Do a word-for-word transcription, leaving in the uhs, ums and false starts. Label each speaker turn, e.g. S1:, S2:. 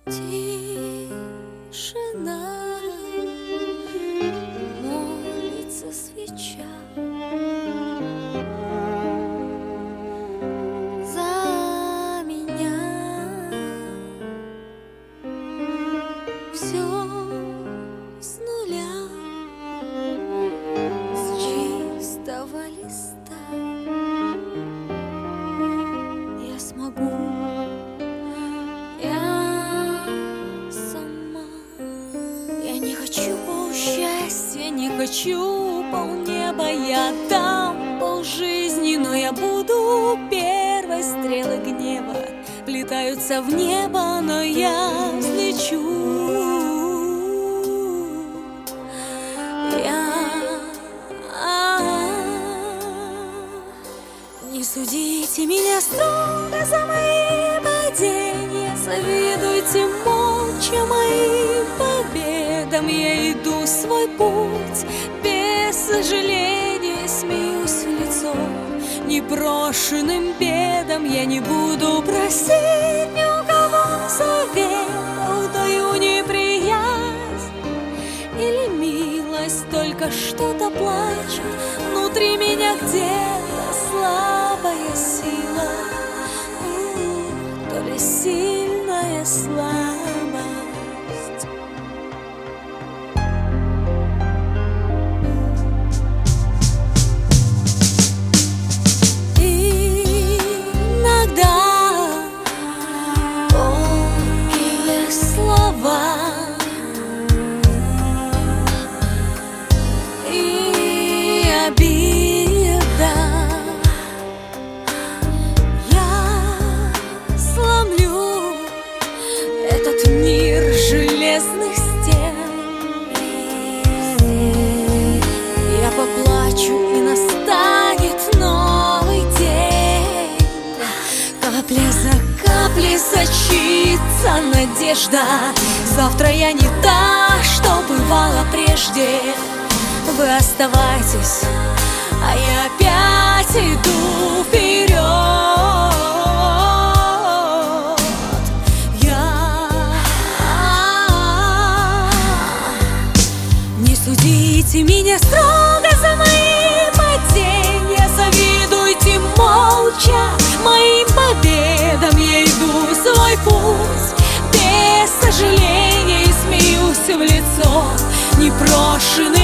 S1: Тишина, молится свеча за меня. Все с нуля, с чистого листа. Я смогу, я сама. Я не хочу полсчастья, не хочу полнеба. Я дам полжизни, но я буду первой. Стрелы гнева влетаются в небо, но я взлечу. Не судите меня строго за мои падения, завидуйте молча моим победам. Я иду свой путь без сожаления, смеюсь в лицо непрошенным бедам. Я не буду просить ни у кого совета, удаю неприязнь или милость, только что-то плачет внутри меня где-то слабая сила, то ли сильная слабость. Иногда колкие слова и обида. Я сломлю этот мир железных стен. Я поплачу, и настанет новый день. Капля за каплей сочится надежда. Завтра я не та, что бывала прежде. Вы оставайтесь, а я опять иду вперед. Я не судите меня строго за мои падения, завидуйте молча моим победам. Я иду свой путь без сожаления и смеюсь в лицо непрошенным